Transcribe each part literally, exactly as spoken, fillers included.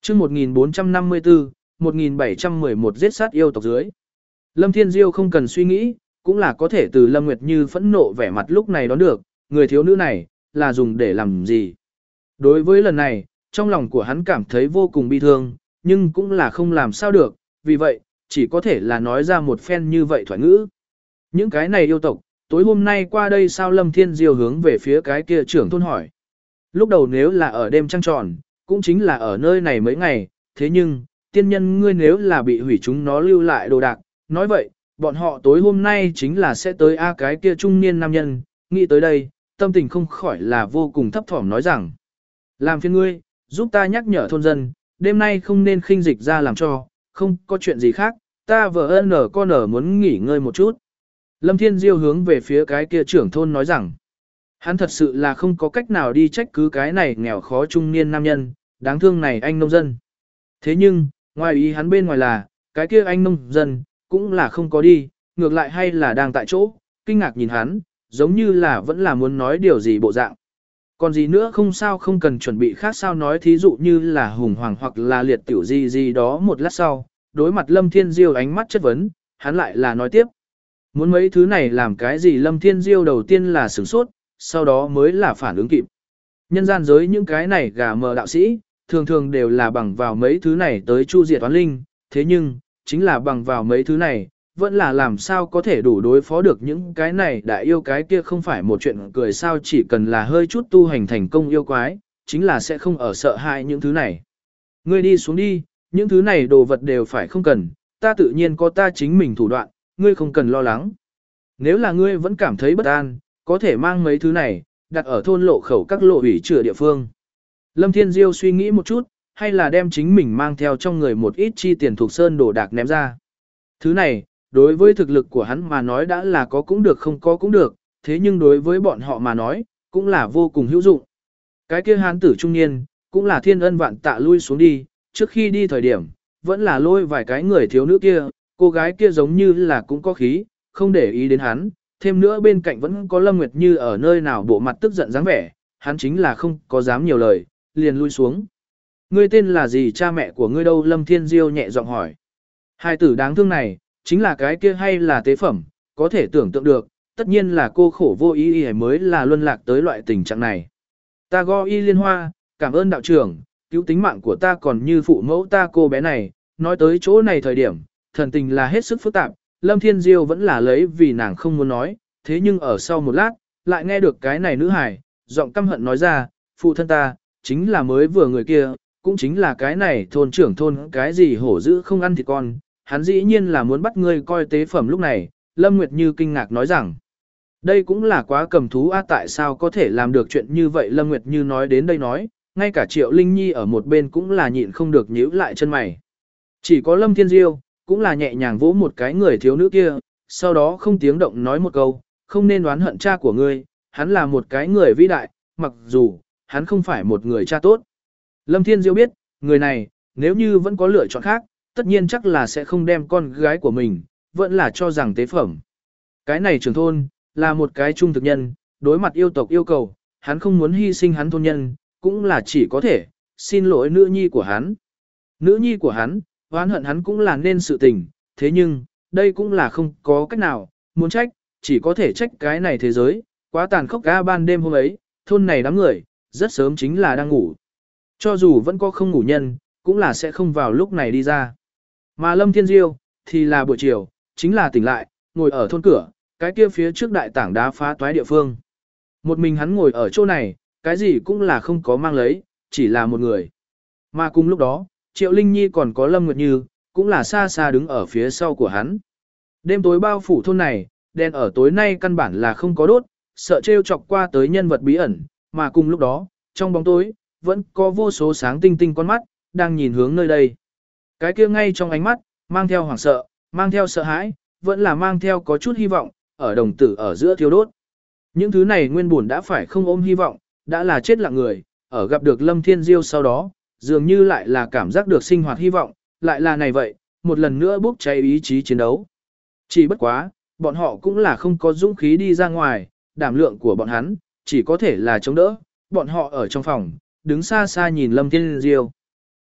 chương một nghìn bốn trăm năm mươi tư, một nghìn bảy trăm mười một giết sát yêu tộc dưới. Lâm Thiên Diêu không cần suy nghĩ, cũng là có thể từ Lâm Nguyệt Như phẫn nộ vẻ mặt lúc này đón được, người thiếu nữ này, là dùng để làm gì. Đối với lần này, trong lòng của hắn cảm thấy vô cùng bi thương, nhưng cũng là không làm sao được, vì vậy, chỉ có thể là nói ra một phen như vậy thoại ngữ. Những cái này yêu tộc, tối hôm nay qua đây sao Lâm Thiên Diêu hướng về phía cái kia trưởng thôn hỏi. Lúc đầu nếu là ở đêm trăng tròn, cũng chính là ở nơi này mấy ngày, thế nhưng, tiên nhân ngươi nếu là bị hủy chúng nó lưu lại đồ đạc, nói vậy, bọn họ tối hôm nay chính là sẽ tới a cái kia trung niên nam nhân, nghĩ tới đây, tâm tình không khỏi là vô cùng thấp thỏm nói rằng. Làm phiền ngươi, giúp ta nhắc nhở thôn dân, đêm nay không nên khinh dịch ra làm cho, không có chuyện gì khác, ta vợ ơn ở con ở muốn nghỉ ngơi một chút. Lâm Thiên Diêu hướng về phía cái kia trưởng thôn nói rằng, hắn thật sự là không có cách nào đi trách cứ cái này nghèo khó trung niên nam nhân, đáng thương này anh nông dân. Thế nhưng, ngoài ý hắn bên ngoài là, cái kia anh nông dân, cũng là không có đi, ngược lại hay là đang tại chỗ, kinh ngạc nhìn hắn, giống như là vẫn là muốn nói điều gì bộ dạng. Còn gì nữa không sao không cần chuẩn bị khác sao nói thí dụ như là hùng hoàng hoặc là liệt tiểu gì gì đó một lát sau, đối mặt Lâm Thiên Diêu ánh mắt chất vấn, hắn lại là nói tiếp. Muốn mấy thứ này làm cái gì Lâm Thiên Diêu đầu tiên là sửng sốt, sau đó mới là phản ứng kịp. Nhân gian giới những cái này gà mờ đạo sĩ, thường thường đều là bằng vào mấy thứ này tới chu diệt toán linh, thế nhưng, chính là bằng vào mấy thứ này, vẫn là làm sao có thể đủ đối phó được những cái này đại yêu cái kia không phải một chuyện cười sao chỉ cần là hơi chút tu hành thành công yêu quái, chính là sẽ không ở sợ hãi những thứ này. Ngươi đi xuống đi, những thứ này đồ vật đều phải không cần, ta tự nhiên có ta chính mình thủ đoạn, ngươi không cần lo lắng. Nếu là ngươi vẫn cảm thấy bất an, có thể mang mấy thứ này, đặt ở thôn lộ khẩu các lộ ủy chữa địa phương. Lâm Thiên Diêu suy nghĩ một chút, hay là đem chính mình mang theo trong người một ít chi tiền thuộc sơn đồ đạc ném ra. Thứ này, đối với thực lực của hắn mà nói đã là có cũng được không có cũng được, thế nhưng đối với bọn họ mà nói, cũng là vô cùng hữu dụng. Cái kia hán tử trung niên, cũng là thiên ân vạn tạ lui xuống đi, trước khi đi thời điểm, vẫn là lôi vài cái người thiếu nữ kia, cô gái kia giống như là cũng có khí, không để ý đến hắn, thêm nữa bên cạnh vẫn có Lâm Nguyệt Như ở nơi nào bộ mặt tức giận dáng vẻ, hắn chính là không có dám nhiều lời, liền lui xuống. Ngươi tên là gì cha mẹ của ngươi đâu Lâm Thiên Diêu nhẹ giọng hỏi. Hai tử đáng thương này, chính là cái kia hay là tế phẩm, có thể tưởng tượng được, tất nhiên là cô khổ vô ý ý mới là luân lạc tới loại tình trạng này. Ta go y liên hoa, cảm ơn đạo trưởng, cứu tính mạng của ta còn như phụ mẫu ta cô bé này, nói tới chỗ này thời điểm, thần tình là hết sức phức tạp, Lâm Thiên Diêu vẫn là lấy vì nàng không muốn nói, thế nhưng ở sau một lát, lại nghe được cái này nữ hài, giọng căm hận nói ra, phụ thân ta, chính là mới vừa người kia, cũng chính là cái này thôn trưởng thôn cái gì hổ dữ không ăn thịt con, hắn dĩ nhiên là muốn bắt ngươi coi tế phẩm lúc này, Lâm Nguyệt Như kinh ngạc nói rằng, đây cũng là quá cầm thú a tại sao có thể làm được chuyện như vậy Lâm Nguyệt Như nói đến đây nói, ngay cả Triệu Linh Nhi ở một bên cũng là nhịn không được nhíu lại chân mày. Chỉ có Lâm Thiên Diêu, cũng là nhẹ nhàng vỗ một cái người thiếu nữ kia, sau đó không tiếng động nói một câu, không nên đoán hận cha của ngươi, hắn là một cái người vĩ đại, mặc dù, hắn không phải một người cha tốt. Lâm Thiên Diêu biết, người này, nếu như vẫn có lựa chọn khác, tất nhiên chắc là sẽ không đem con gái của mình, vẫn là cho rằng tế phẩm. Cái này trưởng thôn, là một cái trung thực nhân, đối mặt yêu tộc yêu cầu, hắn không muốn hy sinh hắn thôn nhân, cũng là chỉ có thể, xin lỗi nữ nhi của hắn. Nữ nhi của hắn, oán hận hắn cũng là nên sự tình, thế nhưng, đây cũng là không có cách nào, muốn trách, chỉ có thể trách cái này thế giới, quá tàn khốc ga ban đêm hôm ấy, thôn này đám người, rất sớm chính là đang ngủ. Cho dù vẫn có không ngủ nhân, cũng là sẽ không vào lúc này đi ra. Mà Lâm Thiên Diêu, thì là buổi chiều, chính là tỉnh lại, ngồi ở thôn cửa, cái kia phía trước đại tảng đá phá toái địa phương. Một mình hắn ngồi ở chỗ này, cái gì cũng là không có mang lấy, chỉ là một người. Mà cùng lúc đó, Triệu Linh Nhi còn có Lâm Nguyệt Như, cũng là xa xa đứng ở phía sau của hắn. Đêm tối bao phủ thôn này, đèn ở tối nay căn bản là không có đốt, sợ trêu chọc qua tới nhân vật bí ẩn, mà cùng lúc đó, trong bóng tối, vẫn có vô số sáng tinh tinh con mắt, đang nhìn hướng nơi đây. Cái kia ngay trong ánh mắt, mang theo hoảng sợ, mang theo sợ hãi, vẫn là mang theo có chút hy vọng, ở đồng tử ở giữa thiêu đốt. Những thứ này nguyên buồn đã phải không ôm hy vọng, đã là chết lặng người, ở gặp được Lâm Thiên Diêu sau đó, dường như lại là cảm giác được sinh hoạt hy vọng, lại là này vậy, một lần nữa bốc cháy ý chí chiến đấu. Chỉ bất quá, bọn họ cũng là không có dũng khí đi ra ngoài, đảm lượng của bọn hắn, chỉ có thể là chống đỡ, bọn họ ở trong phòng, đứng xa xa nhìn Lâm Thiên Diêu.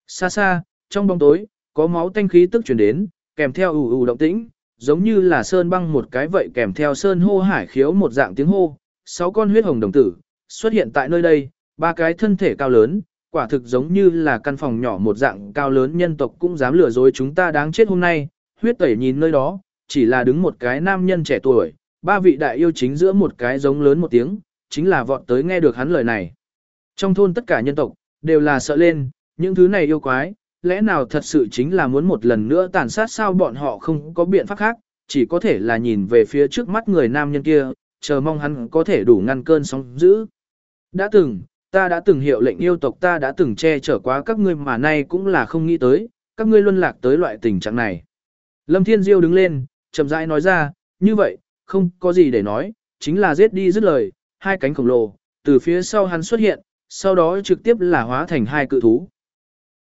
Xa xa, trong bóng tối, có máu tanh khí tức truyền đến, kèm theo ù ù động tĩnh, giống như là sơn băng một cái vậy kèm theo sơn hô hải khiếu một dạng tiếng hô. Sáu con huyết hồng đồng tử xuất hiện tại nơi đây, ba cái thân thể cao lớn, quả thực giống như là căn phòng nhỏ một dạng cao lớn nhân tộc cũng dám lừa dối chúng ta đáng chết hôm nay. Huyết tẩy nhìn nơi đó, chỉ là đứng một cái nam nhân trẻ tuổi, ba vị đại yêu chính giữa một cái giống lớn một tiếng, chính là vọt tới nghe được hắn lời này. Trong thôn tất cả nhân tộc, đều là sợ lên, những thứ này yêu quái, lẽ nào thật sự chính là muốn một lần nữa tàn sát sao bọn họ không có biện pháp khác, chỉ có thể là nhìn về phía trước mắt người nam nhân kia, chờ mong hắn có thể đủ ngăn cơn sóng dữ. Đã từng, ta đã từng hiệu lệnh yêu tộc ta đã từng che chở quá các ngươi mà nay cũng là không nghĩ tới, các ngươi luân lạc tới loại tình trạng này. Lâm Thiên Diêu đứng lên, chậm rãi nói ra, như vậy, không có gì để nói, chính là giết đi dứt lời, hai cánh khổng lồ, từ phía sau hắn xuất hiện, sau đó trực tiếp là hóa thành hai cự thú.